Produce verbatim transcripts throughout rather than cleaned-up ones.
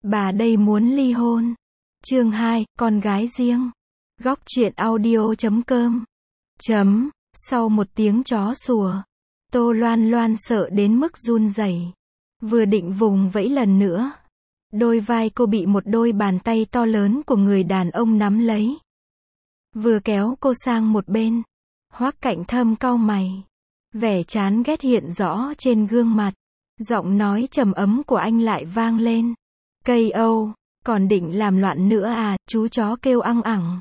bà đây muốn ly hôn. Chương hai, con gái riêng. Góc truyện audio chấm com. Chấm, sau một tiếng chó sủa, Tô Loan Loan sợ đến mức run rẩy. Vừa định vùng vẫy lần nữa, đôi vai cô bị một đôi bàn tay to lớn của người đàn ông nắm lấy. Vừa kéo cô sang một bên, Hoắc Cạnh Thâm cau mày. Vẻ chán ghét hiện rõ trên gương mặt. Giọng nói trầm ấm của anh lại vang lên. Cây Âu, còn định làm loạn nữa à, chú chó kêu ăng ẳng.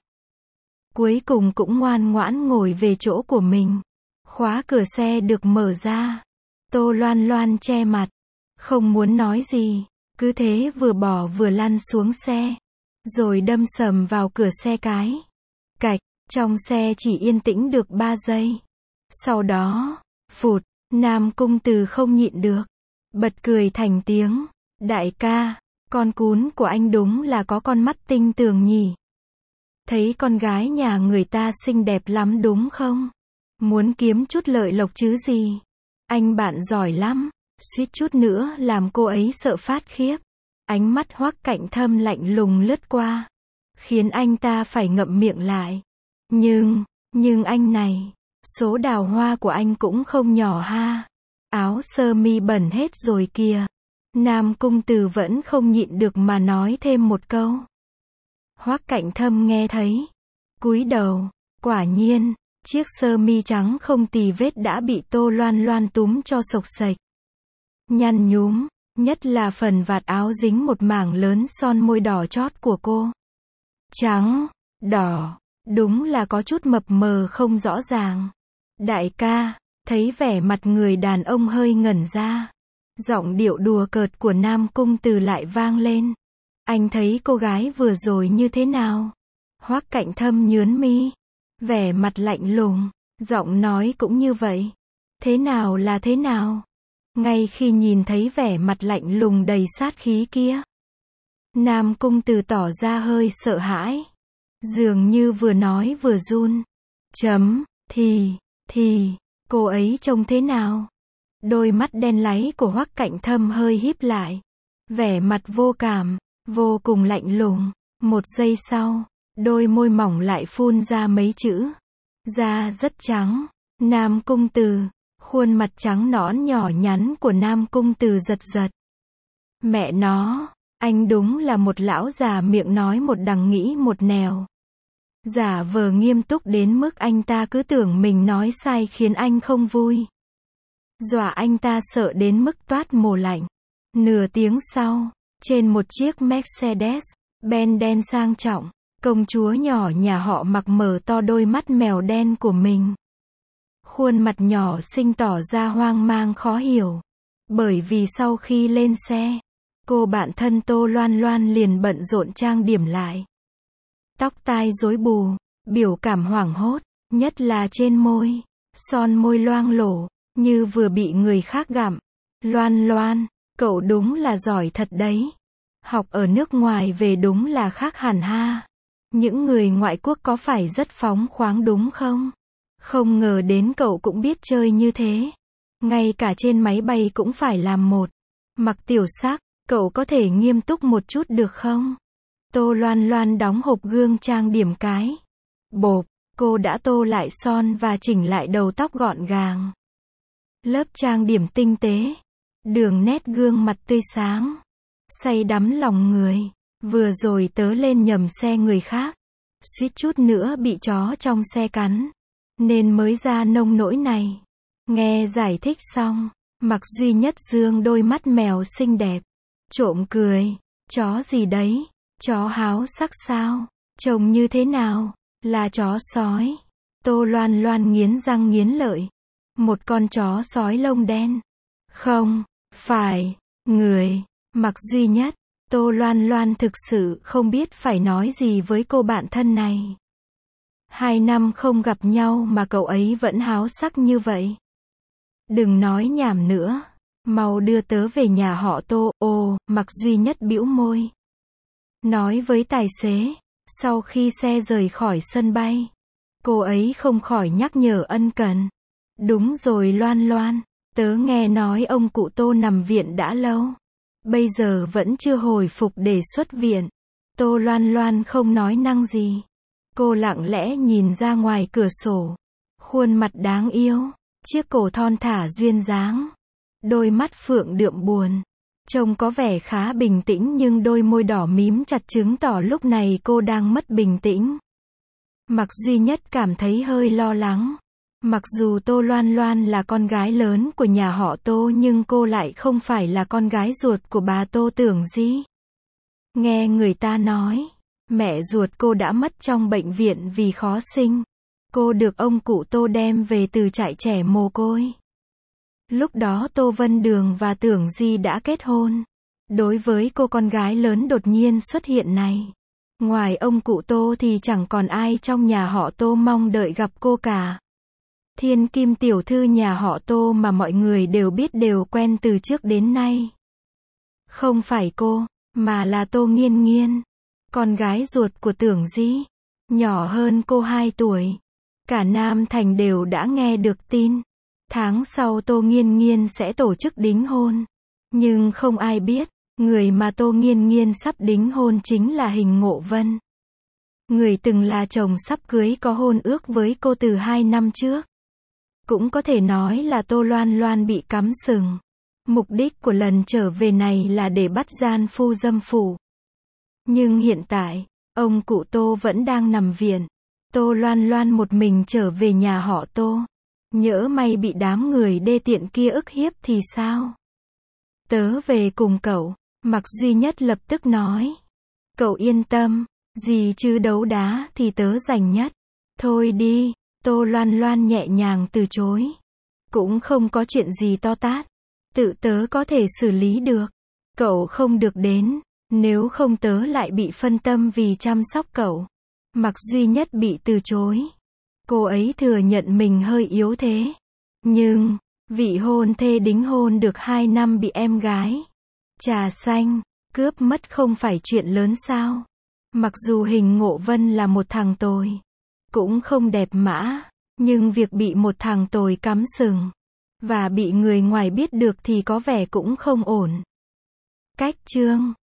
Cuối cùng cũng ngoan ngoãn ngồi về chỗ của mình. Khóa cửa xe được mở ra. Tô Loan Loan che mặt, không muốn nói gì, cứ thế vừa bỏ vừa lăn xuống xe, rồi đâm sầm vào cửa xe cái. Cạch, trong xe chỉ yên tĩnh được ba giây. Sau đó, phụt, Nam Cung Từ không nhịn được, bật cười thành tiếng. Đại ca, con cún của anh đúng là có con mắt tinh tường nhỉ. Thấy con gái nhà người ta xinh đẹp lắm đúng không? Muốn kiếm chút lợi lộc chứ gì. Anh bạn giỏi lắm, suýt chút nữa làm cô ấy sợ phát khiếp. Ánh mắt Hoắc Cạnh Thâm lạnh lùng lướt qua, khiến anh ta phải ngậm miệng lại. Nhưng, nhưng anh này, số đào hoa của anh cũng không nhỏ ha. Áo sơ mi bẩn hết rồi kìa. Nam Cung Từ vẫn không nhịn được mà nói thêm một câu. Hoắc Cạnh Thâm nghe thấy, cúi đầu, quả nhiên, chiếc sơ mi trắng không tì vết đã bị Tô Loan Loan túm cho xộc xệch. Nhăn nhúm, nhất là phần vạt áo dính một mảng lớn son môi đỏ chót của cô. Trắng, đỏ, đúng là có chút mập mờ không rõ ràng. Đại ca, thấy vẻ mặt người đàn ông hơi ngẩn ra. Giọng điệu đùa cợt của Nam Cung Từ lại vang lên. Anh thấy cô gái vừa rồi như thế nào? Hoắc Cạnh Thâm nhướng mi, vẻ mặt lạnh lùng, giọng nói cũng như vậy. Thế nào là thế nào? Ngay khi nhìn thấy vẻ mặt lạnh lùng đầy sát khí kia, Nam Cung Từ tỏ ra hơi sợ hãi, dường như vừa nói vừa run. Chấm, thì, thì, cô ấy trông thế nào? Đôi mắt đen láy của Hoắc Cạnh Thâm hơi híp lại, vẻ mặt vô cảm, vô cùng lạnh lùng. Một giây sau, đôi môi mỏng lại phun ra mấy chữ. Da rất trắng. Nam Cung Từ, khuôn mặt trắng nõn nhỏ nhắn của Nam Cung Từ giật giật. Mẹ nó, anh đúng là một lão già miệng nói một đằng nghĩ một nẻo. Giả vờ nghiêm túc đến mức anh ta cứ tưởng mình nói sai khiến anh không vui. Dọa anh ta sợ đến mức toát mồ lạnh. Nửa tiếng sau, trên một chiếc Mercedes-Benz đen sang trọng, công chúa nhỏ nhà họ Mặc mở to đôi mắt mèo đen của mình. Khuôn mặt nhỏ xinh tỏ ra hoang mang khó hiểu. Bởi vì sau khi lên xe, cô bạn thân Tô Loan Loan liền bận rộn trang điểm lại. Tóc tai rối bù, biểu cảm hoảng hốt, nhất là trên môi. Son môi loang lổ, như vừa bị người khác gặm. Loan Loan, cậu đúng là giỏi thật đấy. Học ở nước ngoài về đúng là khác hẳn ha. Những người ngoại quốc có phải rất phóng khoáng đúng không? Không ngờ đến cậu cũng biết chơi như thế. Ngay cả trên máy bay cũng phải làm một. Mặc tiểu sắc, cậu có thể nghiêm túc một chút được không? Tô Loan Loan đóng hộp gương trang điểm cái. Bộp, cô đã tô lại son và chỉnh lại đầu tóc gọn gàng. Lớp trang điểm tinh tế. Đường nét gương mặt tươi sáng. Say đắm lòng người. Vừa rồi tớ lên nhầm xe người khác. Suýt chút nữa bị chó trong xe cắn. Nên mới ra nông nỗi này. Nghe giải thích xong, Mặc Duy Nhất dương đôi mắt mèo xinh đẹp. Trộm cười. Chó gì đấy? Chó háo sắc sao? Trông như thế nào? Là chó sói. Tô Loan Loan nghiến răng nghiến lợi. Một con chó sói lông đen. Không, phải, người. Mặc Duy Nhất. Tô Loan Loan thực sự không biết phải nói gì với cô bạn thân này. Hai năm không gặp nhau mà cậu ấy vẫn háo sắc như vậy. Đừng nói nhảm nữa. Mau đưa tớ về nhà họ Tô. Ồ, Mặc Duy Nhất bĩu môi. Nói với tài xế. Sau khi xe rời khỏi sân bay, cô ấy không khỏi nhắc nhở ân cần. Đúng rồi Loan Loan, tớ nghe nói ông cụ Tô nằm viện đã lâu. bây giờ vẫn chưa hồi phục để xuất viện. Tô Loan Loan không nói năng gì. Cô lặng lẽ nhìn ra ngoài cửa sổ. Khuôn mặt đáng yêu, chiếc cổ thon thả duyên dáng, đôi mắt phượng đượm buồn. Trông có vẻ khá bình tĩnh nhưng đôi môi đỏ mím chặt chứng tỏ lúc này cô đang mất bình tĩnh. Mạc Duy Nhất cảm thấy hơi lo lắng. Mặc dù Tô Loan Loan là con gái lớn của nhà họ Tô nhưng cô lại không phải là con gái ruột của bà Tô Tưởng Di. Nghe người ta nói, mẹ ruột cô đã mất trong bệnh viện vì khó sinh. Cô được ông cụ Tô đem về từ trại trẻ mồ côi. Lúc đó Tô Vân Đường và Tưởng Di đã kết hôn. Đối với cô con gái lớn đột nhiên xuất hiện này, ngoài ông cụ Tô thì chẳng còn ai trong nhà họ Tô mong đợi gặp cô cả. Thiên Kim tiểu thư nhà họ Tô mà mọi người đều biết đều quen từ trước đến nay. Không phải cô, mà là Tô Nghiên Nghiên, con gái ruột của Tưởng Di, nhỏ hơn cô hai tuổi. Cả Nam Thành đều đã nghe được tin. Tháng sau Tô Nghiên Nghiên sẽ tổ chức đính hôn. Nhưng không ai biết, người mà Tô Nghiên Nghiên sắp đính hôn chính là Hình Ngộ Vân. Người từng là chồng sắp cưới có hôn ước với cô từ hai năm trước. Cũng có thể nói là Tô Loan Loan bị cắm sừng. Mục đích của lần trở về này là để bắt gian phu dâm phụ. Nhưng hiện tại, ông cụ Tô vẫn đang nằm viện. Tô Loan Loan một mình trở về nhà họ Tô. Nhỡ may bị đám người đê tiện kia ức hiếp thì sao? Tớ về cùng cậu, Mạc Duy Nhất lập tức nói. Cậu yên tâm, gì chứ đấu đá thì tớ giành nhất. Thôi đi, Tô Loan Loan nhẹ nhàng từ chối. Cũng không có chuyện gì to tát. Tự tớ có thể xử lý được. Cậu không được đến, nếu không tớ lại bị phân tâm vì chăm sóc cậu. Mạc Duy Nhất bị từ chối. Cô ấy thừa nhận mình hơi yếu thế. Nhưng, vị hôn thê đính hôn được hai năm bị em gái trà xanh cướp mất không phải chuyện lớn sao? Mặc dù Hình Ngộ Vân là một thằng tồi, cũng không đẹp mã, nhưng việc bị một thằng tồi cắm sừng, và bị người ngoài biết được thì có vẻ cũng không ổn. Cách chương